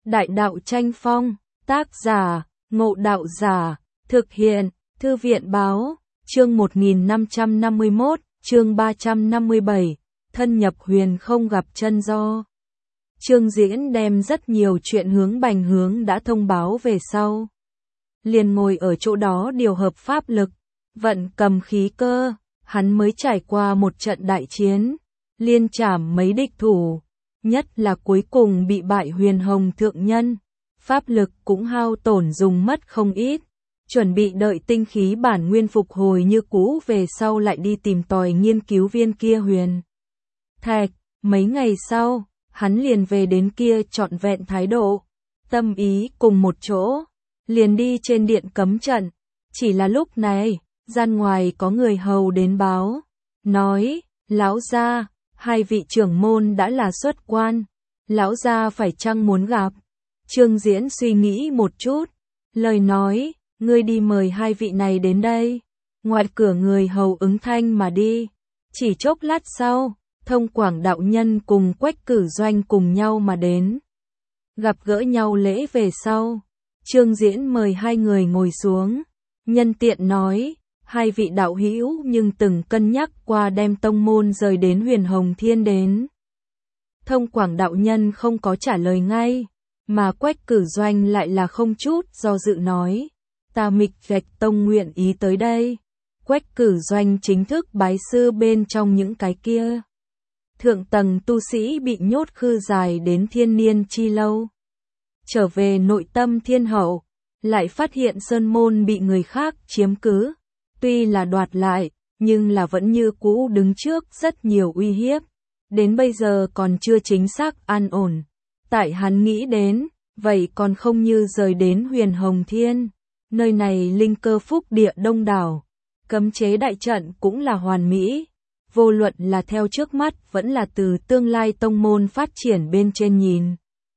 Đại đạo tranh phong, tác giả, Ngộ Đạo Giả, thực hiện, Thư viện báo, chương 1551, chương 357, thân nhập huyền không gặp chân do. Trương Diễn đem rất nhiều chuyện hướng Bành Hướng đã thông báo về sau. Liền ngồi ở chỗ đó điều hợp pháp lực, vận cầm khí cơ, hắn mới trải qua một trận đại chiến, liên trảm mấy địch thủ, nhất là cuối cùng bị bại Huyền Hồng thượng nhân, pháp lực cũng hao tổn dùng mất không ít, chuẩn bị đợi tinh khí bản nguyên phục hồi như cũ về sau lại đi tìm tòi nghiên cứu viên kia huyền thạch. Mấy ngày sau, hắn liền về đến kia trọn vẹn thái độ, tâm ý cùng một chỗ, liền đi trên điện cấm trận. Chỉ là lúc này, gian ngoài có người hầu đến báo, nói, lão gia, hai vị trưởng môn đã là xuất quan, lão gia phải chăng muốn gặp. Trương Diễn suy nghĩ một chút, lời nói, ngươi đi mời hai vị này đến đây. Ngoài cửa người hầu ứng thanh mà đi. Chỉ chốc lát sau, Thông Quảng đạo nhân cùng Quách Cử Doanh cùng nhau mà đến. Gặp gỡ nhau lễ về sau, Trương Diễn mời hai người ngồi xuống, nhân tiện nói, hai vị đạo hữu nhưng từng cân nhắc qua đem tông môn rời đến Huyền Hồng Thiên đến. Thông Quảng đạo nhân không có trả lời ngay, mà Quách Cử Doanh lại là không chút do dự nói, ta Mịch Gạch Tông nguyện ý tới đây. Quách Cử Doanh chính thức bái sư bên trong những cái kia thượng tầng tu sĩ bị nhốt khư dài đến thiên niên chi lâu. Trở về nội tâm thiên hậu, lại phát hiện sơn môn bị người khác chiếm cứ, tuy là đoạt lại, nhưng là vẫn như cũ đứng trước rất nhiều uy hiếp, đến bây giờ còn chưa chính xác an ổn. Tại hắn nghĩ đến, vậy còn không như rời đến Huyền Hồng Thiên, nơi này linh cơ phúc địa đông đảo, cấm chế đại trận cũng là hoàn mỹ, vô luận là theo trước mắt vẫn là từ tương lai tông môn phát triển bên trên nhìn,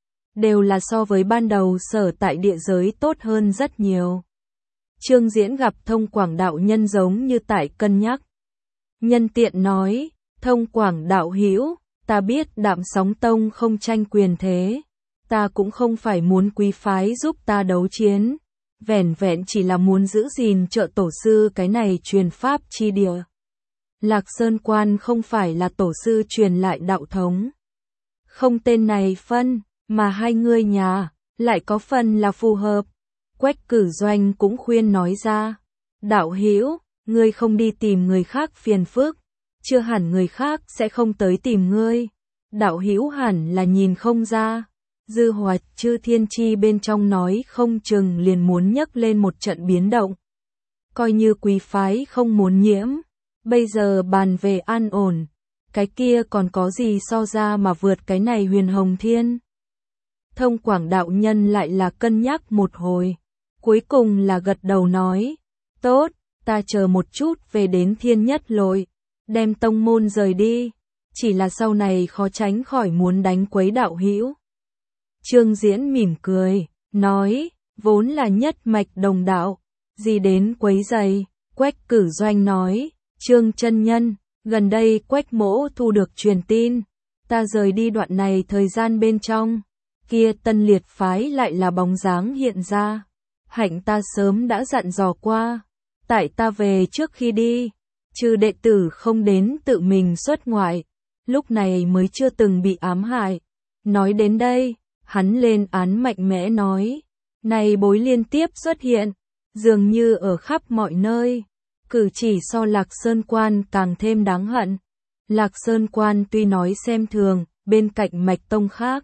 đều là so với ban đầu sở tại địa giới tốt hơn rất nhiều. Trương Diễn gặp Thông Quảng đạo nhân giống như tại cân nhắc. Nhân tiện nói, Thông Quảng đạo hữu, ta biết Đạm Sóng Tông không tranh quyền thế, ta cũng không phải muốn quý phái giúp ta đấu chiến, vẻn vẹn chỉ là muốn giữ gìn trợ tổ sư cái này truyền pháp chi địa. Lạc Sơn Quan không phải là tổ sư truyền lại đạo thống. Không tên này phân, mà hai ngươi nhà, lại có phần là phù hợp. Quách Cử Doanh cũng khuyên nói ra, đạo hữu, ngươi không đi tìm người khác phiền phức, chưa hẳn người khác sẽ không tới tìm ngươi. Đạo hữu hẳn là nhìn không ra, dư hoạt chư thiên chi bên trong nói không chừng liền muốn nhấc lên một trận biến động. Coi như quý phái không muốn nhiễm, bây giờ bàn về an ổn, cái kia còn có gì so ra mà vượt cái này Huyền Hồng Thiên. Thông Quảng đạo nhân lại là cân nhắc một hồi, cuối cùng là gật đầu nói, tốt, ta chờ một chút về đến Thiên Nhất Lội, đem tông môn rời đi, chỉ là sau này khó tránh khỏi muốn đánh quấy đạo hữu. Trương Diễn mỉm cười, nói, vốn là nhất mạch đồng đạo, gì đến quấy rầy. Quách Cử Doanh nói, Trương chân nhân, gần đây Quách mỗ thu được truyền tin, ta rời đi đoạn này thời gian bên trong, kia Tân Liệt phái lại là bóng dáng hiện ra. Hạnh ta sớm đã dặn dò qua, tại ta về trước khi đi, trừ đệ tử không đến tự mình xuất ngoại, lúc này mới chưa từng bị ám hại. Nói đến đây, hắn lên án mạnh mẽ nói, này bối liên tiếp xuất hiện, dường như ở khắp mọi nơi, cử chỉ so Lạc Sơn Quan càng thêm đáng hận. Lạc Sơn Quan tuy nói xem thường, bên cạnh mạch tông khác,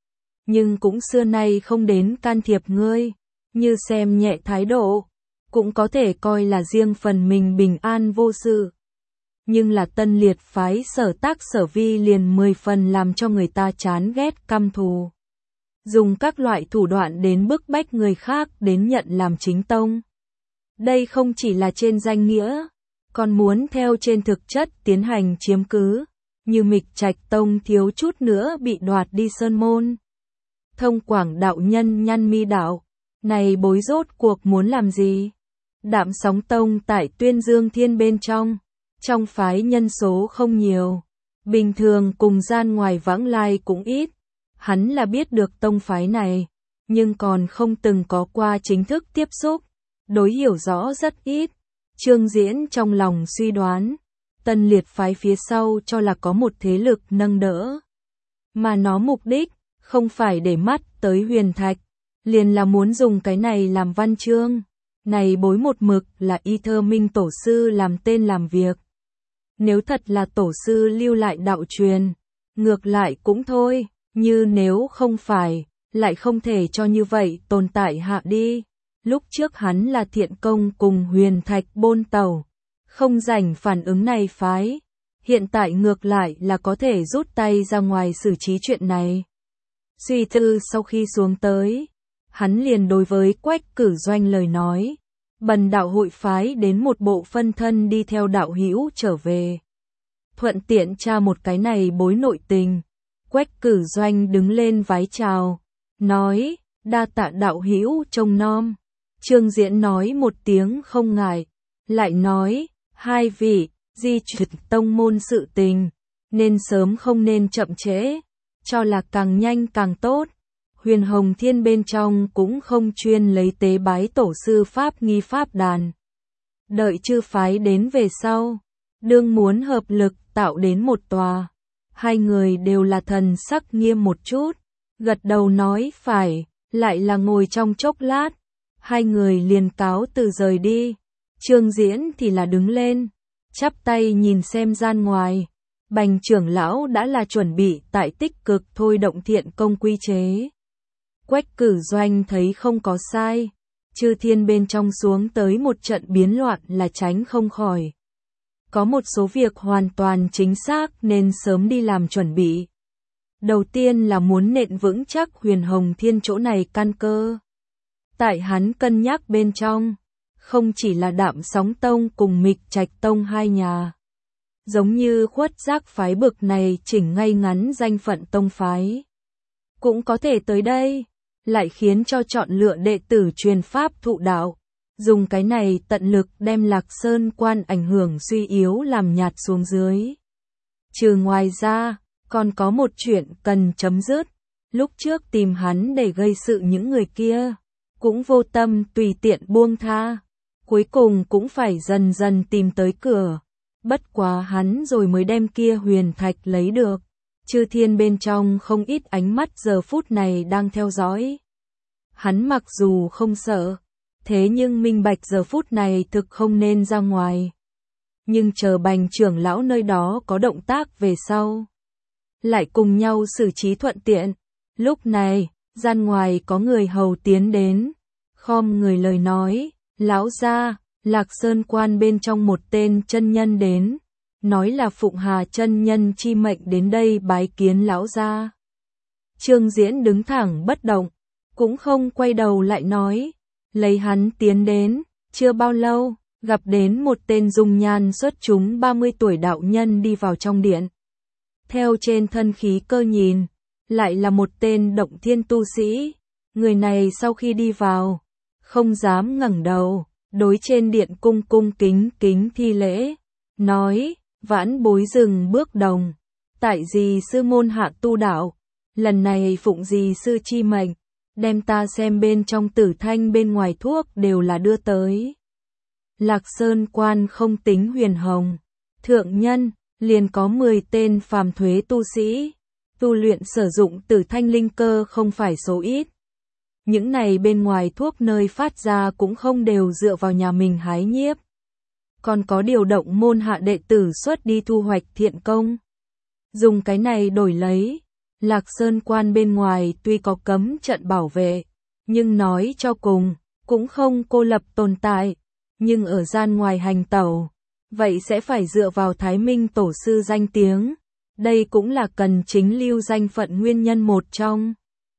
nhưng cũng xưa nay không đến can thiệp ngươi, như xem nhẹ thái độ, cũng có thể coi là riêng phần mình bình an vô sự. Nhưng là Tân Liệt phái sở tác sở vi liền 10 phần làm cho người ta chán ghét căm thù. Dùng các loại thủ đoạn đến bức bách người khác đến nhận làm chính tông. Đây không chỉ là trên danh nghĩa, còn muốn theo trên thực chất tiến hành chiếm cứ, như Mịch Trạch Tông thiếu chút nữa bị đoạt đi sơn môn. Thông Quảng đạo nhân nhăn mi đạo, này bối rốt cuộc muốn làm gì? Đạm Sóng Tông tại Tuyên Dương Thiên bên trong phái nhân số không nhiều, bình thường cùng gian ngoài vãng lai cũng ít, Hắn là biết được tông phái này, nhưng còn không từng có qua chính thức tiếp xúc, đối hiểu rõ rất ít. Trương Diễn trong lòng suy đoán, Tân Liệt phái phía sau cho là có một thế lực nâng đỡ. Mà nó mục đích, không phải để mắt tới huyền thạch, liền là muốn dùng cái này làm văn chương. Này bối một mực là y thơ minh tổ sư làm tên làm việc. Nếu thật là tổ sư lưu lại đạo truyền, ngược lại cũng thôi, như nếu không phải, lại không thể cho như vậy tồn tại hạ đi. Lúc trước hắn là thiện công cùng huyền thạch bôn tàu, không rảnh phản ứng này phái. Hiện tại ngược lại là có thể rút tay ra ngoài xử trí chuyện này. Suy tư sau khi xuống tới, hắn liền đối với Quách Cử Doanh lời nói. Bần đạo hội phái đến một bộ phân thân đi theo đạo hữu trở về. Thuận tiện tra một cái này bối nội tình. Quách Cử Doanh đứng lên vái chào, nói, đa tạ đạo hữu trông nom. Trương Diễn nói một tiếng không ngại, lại nói, hai vị, di chuyển tông môn sự tình, nên sớm không nên chậm trễ, cho là càng nhanh càng tốt. Huyền Hồng Thiên bên trong cũng không chuyên lấy tế bái tổ sư pháp nghi pháp đàn. Đợi chư phái đến về sau, đương muốn hợp lực tạo đến một tòa. Hai người đều là thần sắc nghiêm một chút, gật đầu nói phải, lại là ngồi trong chốc lát. Hai người liền cáo từ rời đi. Trương Diễn thì là đứng lên, chắp tay nhìn xem gian ngoài. Bành trưởng lão đã là chuẩn bị tại tích cực thôi động thiện công quy chế. Quách Cử Doanh thấy không có sai, chư thiên bên trong xuống tới một trận biến loạn là tránh không khỏi. Có một số việc hoàn toàn chính xác nên sớm đi làm chuẩn bị. Đầu tiên là muốn nện vững chắc Huyền Hồng Thiên chỗ này căn cơ. Tại hắn cân nhắc bên trong, không chỉ là Đạm Sóng Tông cùng Mịch Trạch Tông hai nhà. Giống như Khuất Giác phái bực này chỉnh ngay ngắn danh phận tông phái. Cũng có thể tới đây, lại khiến cho chọn lựa đệ tử truyền pháp thụ đạo. Dùng cái này tận lực đem Lạc Sơn Quan ảnh hưởng suy yếu làm nhạt xuống dưới. Trừ ngoài ra, còn có một chuyện cần chấm dứt. Lúc trước tìm hắn để gây sự những người kia, cũng vô tâm tùy tiện buông tha. Cuối cùng cũng phải dần dần tìm tới cửa. Bất quá hắn rồi mới đem kia huyền thạch lấy được. Chư thiên bên trong không ít ánh mắt giờ phút này đang theo dõi. Hắn mặc dù không sợ, thế nhưng minh bạch giờ phút này thực không nên ra ngoài. Nhưng chờ Bành trưởng lão nơi đó có động tác về sau, lại cùng nhau xử trí thuận tiện. Lúc này, gian ngoài có người hầu tiến đến, khom người lời nói, lão gia, Lạc Sơn Quan bên trong một tên chân nhân đến, nói là Phụng Hà chân nhân chi mệnh đến đây bái kiến lão gia. Trương Diễn đứng thẳng bất động, cũng không quay đầu lại nói, lấy hắn tiến đến, chưa bao lâu, gặp đến một tên dung nhan xuất chúng 30 tuổi đạo nhân đi vào trong điện. Theo trên thân khí cơ nhìn, lại là một tên động thiên tu sĩ. Người này sau khi đi vào, không dám ngẩng đầu, đối trên điện cung cung kính kính thi lễ, nói, vãn bối dừng bước đồng, tại gì sư môn hạ tu đạo, lần này phụng gì sư chi mệnh, đem ta xem bên trong tử thanh bên ngoài thuốc đều là đưa tới. Lạc Sơn Quan không tính Huyền Hồng, thượng nhân, liền có 10 tên phàm thuế tu sĩ, tu luyện sử dụng tử thanh linh cơ không phải số ít. Những này bên ngoài thuốc nơi phát ra cũng không đều dựa vào nhà mình hái nhiếp. Còn có điều động môn hạ đệ tử xuất đi thu hoạch thiện công. Dùng cái này đổi lấy, Lạc Sơn Quan bên ngoài tuy có cấm trận bảo vệ, nhưng nói cho cùng, cũng không cô lập tồn tại. Nhưng ở gian ngoài hành tẩu, vậy sẽ phải dựa vào Thái Minh tổ sư danh tiếng. Đây cũng là cần chính lưu danh phận nguyên nhân một trong.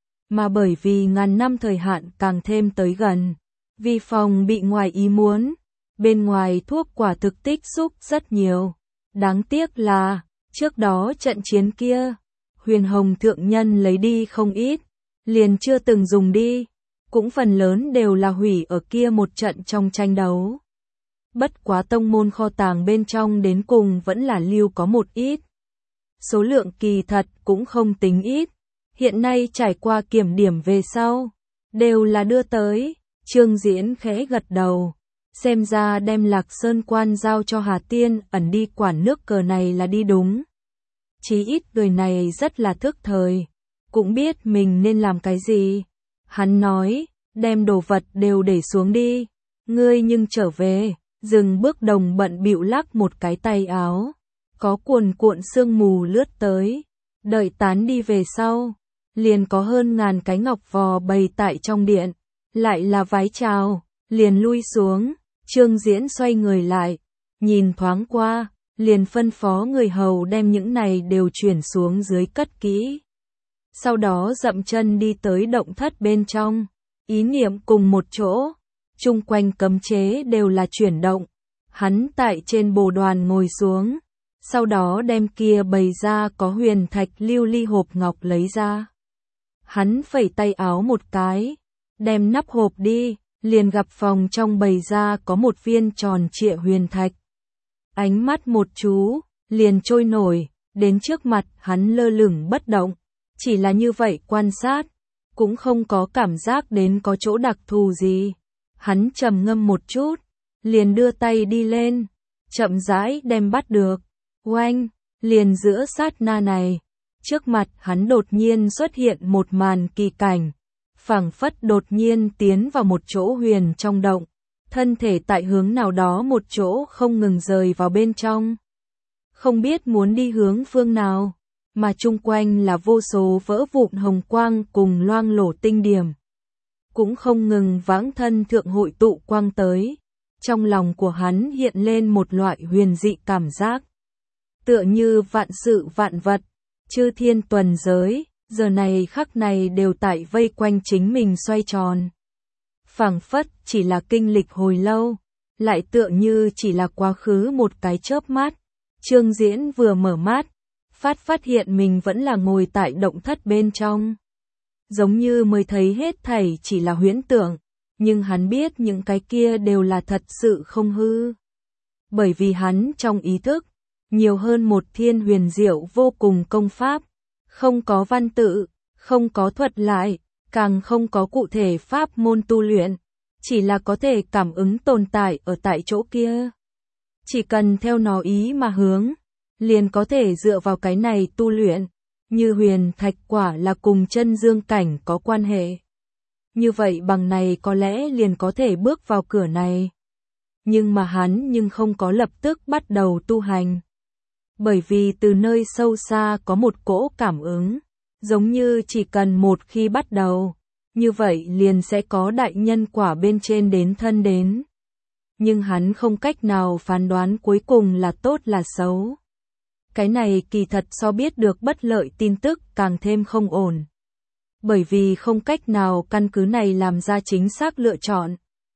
Mà bởi vì ngàn năm thời hạn càng thêm tới gần, vì phòng bị ngoài ý muốn, bên ngoài thuốc quả thực tích xúc rất nhiều. Đáng tiếc là, trước đó trận chiến kia, Huyền Hồng thượng nhân lấy đi không ít, liền chưa từng dùng đi, cũng phần lớn đều là hủy ở kia một trận trong tranh đấu. Bất quá tông môn kho tàng bên trong đến cùng vẫn là lưu có một ít. Số lượng kỳ thật cũng không tính ít. hiện nay trải qua kiểm điểm về sau, đều là đưa tới. Trương Diễn khẽ gật đầu, xem ra đem Lạc Sơn Quan giao cho Hà Tiên Ẩn đi quản nước cờ này là đi đúng. Chí ít người này rất là thức thời, cũng biết mình nên làm cái gì. Hắn nói, đem đồ vật đều để xuống đi, ngươi nhưng trở về. Dừng bước Đồng bận bịu lắc một cái tay áo, có cuồn cuộn sương mù lướt tới, đợi tán đi về sau, liền có hơn ngàn cái ngọc vò bày tại trong điện, lại là vái chào, liền lui xuống. Trương Diễn xoay người lại, nhìn thoáng qua, liền phân phó người hầu đem những này đều chuyển xuống dưới cất kỹ. Sau đó dậm chân đi tới động thất bên trong, ý niệm cùng một chỗ, chung quanh cấm chế đều là chuyển động. Hắn tại trên bồ đoàn ngồi xuống, sau đó đem kia bày ra có huyền thạch lưu ly hộp ngọc lấy ra. Hắn phẩy tay áo một cái, đem nắp hộp đi, liền gặp phòng trong bày ra có một viên tròn trịa huyền thạch. Ánh mắt một chú, liền trôi nổi, đến trước mặt hắn lơ lửng bất động, chỉ là như vậy quan sát, cũng không có cảm giác đến có chỗ đặc thù gì. Hắn trầm ngâm một chút, liền đưa tay đi lên, chậm rãi đem bắt được. Oanh, liền giữa sát na này, trước mặt hắn đột nhiên xuất hiện một màn kỳ cảnh, phảng phất đột nhiên tiến vào một chỗ huyền trong động, thân thể tại hướng nào đó một chỗ không ngừng rời vào bên trong. Không biết muốn đi hướng phương nào, mà chung quanh là vô số vỡ vụn hồng quang cùng loang lổ tinh điểm. Cũng không ngừng vãng thân thượng hội tụ quang tới. Trong lòng của hắn hiện lên một loại huyền dị cảm giác. Tựa như vạn sự vạn vật, chư thiên tuần giới, giờ này khắc này đều tại vây quanh chính mình xoay tròn. Phảng phất chỉ là kinh lịch hồi lâu, lại tựa như chỉ là quá khứ một cái chớp mắt. Trương Diễn vừa mở mắt, phát hiện mình vẫn là ngồi tại động thất bên trong. Giống như mới thấy hết thảy chỉ là huyễn tưởng, nhưng hắn biết những cái kia đều là thật sự không hư. Bởi vì hắn trong ý thức, nhiều hơn một thiên huyền diệu vô cùng công pháp, không có văn tự, không có thuật lại, càng không có cụ thể pháp môn tu luyện, chỉ là có thể cảm ứng tồn tại ở tại chỗ kia. Chỉ cần theo nó ý mà hướng, liền có thể dựa vào cái này tu luyện, như huyền thạch quả là cùng chân dương cảnh có quan hệ. Như vậy bằng này có lẽ liền có thể bước vào cửa này. Nhưng mà hắn không có lập tức bắt đầu tu hành. Bởi vì từ nơi sâu xa có một cỗ cảm ứng, giống như chỉ cần một khi bắt đầu, như vậy liền sẽ có đại nhân quả bên trên đến thân đến. Nhưng hắn không cách nào phán đoán cuối cùng là tốt là xấu. Cái này kỳ thật so biết được bất lợi tin tức càng thêm không ổn. Bởi vì không cách nào căn cứ này làm ra chính xác lựa chọn.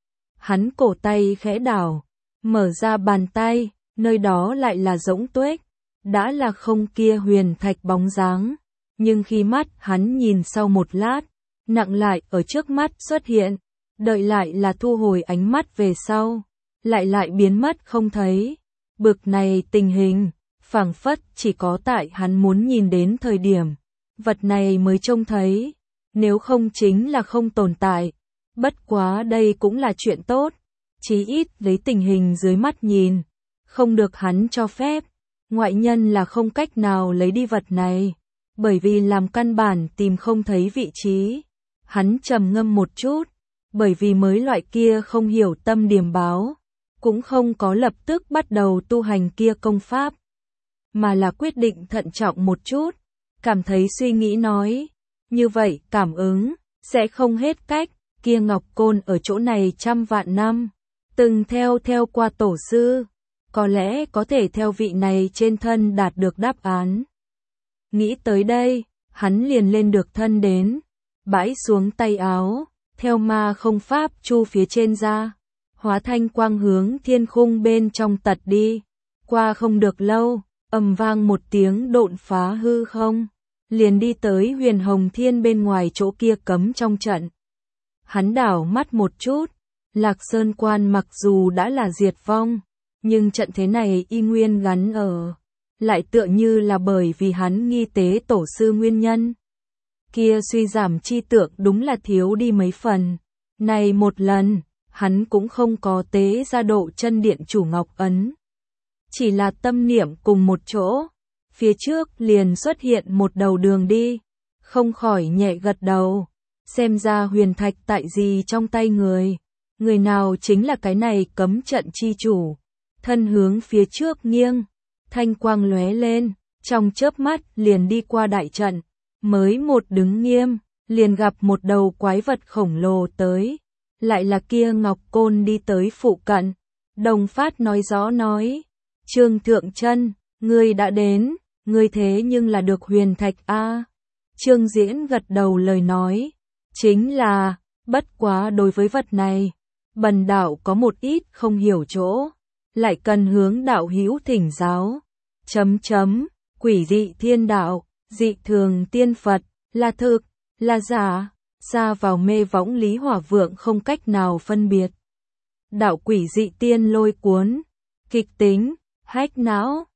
Hắn cổ tay khẽ đảo, mở ra bàn tay, nơi đó lại là rỗng tuếch, đã là không kia huyền thạch bóng dáng. Nhưng khi mắt hắn nhìn sau một lát, nặng lại ở trước mắt xuất hiện, đợi lại là thu hồi ánh mắt về sau, lại biến mất không thấy. Bực này tình hình, phảng phất chỉ có tại hắn muốn nhìn đến thời điểm, vật này mới trông thấy, nếu không chính là không tồn tại. Bất quá đây cũng là chuyện tốt, chí ít lấy tình hình dưới mắt nhìn, không được hắn cho phép, ngoại nhân là không cách nào lấy đi vật này, bởi vì làm căn bản tìm không thấy vị trí. Hắn trầm ngâm một chút, bởi vì mới loại kia không hiểu tâm điểm báo, cũng không có lập tức bắt đầu tu hành kia công pháp, mà là quyết định thận trọng một chút, cảm thấy suy nghĩ nói, như vậy cảm ứng, sẽ không hết cách, kia ngọc côn ở chỗ này trăm vạn năm, từng theo qua tổ sư, có lẽ có thể theo vị này trên thân đạt được đáp án. Nghĩ tới đây, hắn liền lên được thân đến, bãi xuống tay áo, theo ma không pháp chu phía trên ra, hóa thanh quang hướng thiên khung bên trong tật đi. Qua không được lâu, ầm vang một tiếng độn phá hư không, liền đi tới Huyền Hồng Thiên bên ngoài chỗ kia cấm trong trận. Hắn đảo mắt một chút, Lạc Sơn Quan mặc dù đã là diệt vong, nhưng trận thế này y nguyên gắn ở, lại tựa như là bởi vì hắn nghi tế tổ sư nguyên nhân. kia suy giảm chi tượng đúng là thiếu đi mấy phần. Này một lần, hắn cũng không có tế ra độ chân điện chủ ngọc ấn. Chỉ là tâm niệm cùng một chỗ, phía trước liền xuất hiện một đầu đường đi, không khỏi nhẹ gật đầu. Xem ra huyền thạch tại gì trong tay người nào chính là cái này cấm trận chi chủ. Thân hướng phía trước nghiêng, thanh quang lóe lên, trong chớp mắt liền đi qua đại trận, mới một đứng nghiêm, liền gặp một đầu quái vật khổng lồ tới, lại là kia Ngọc Côn đi tới phụ cận. Đồng Phát nói rõ nói, Trương Thượng Chân, ngươi đã đến, ngươi thế nhưng là được huyền thạch a. Trương Diễn gật đầu lời nói, chính là, bất quá đối với vật này, bần đạo có một ít không hiểu chỗ, lại cần hướng đạo hữu thỉnh giáo. Quỷ dị thiên đạo, dị thường tiên Phật, là thực, là giả, ra vào mê võng Lý Hỏa Vượng không cách nào phân biệt. Đạo quỷ dị tiên lôi cuốn, kịch tính, hách não,